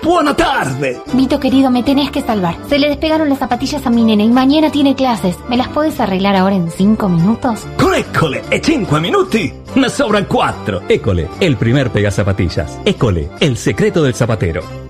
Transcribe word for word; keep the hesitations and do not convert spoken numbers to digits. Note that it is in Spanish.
buena tarde. Vito querido, me tenés que salvar. Se le despegaron las zapatillas a mi nene y mañana tiene clases. ¿Me las podés arreglar ahora en cinco minutos? Con École e cinque minuti ne sobran quattro. École, el primer pegazapatillas. École, el secreto del zapatero.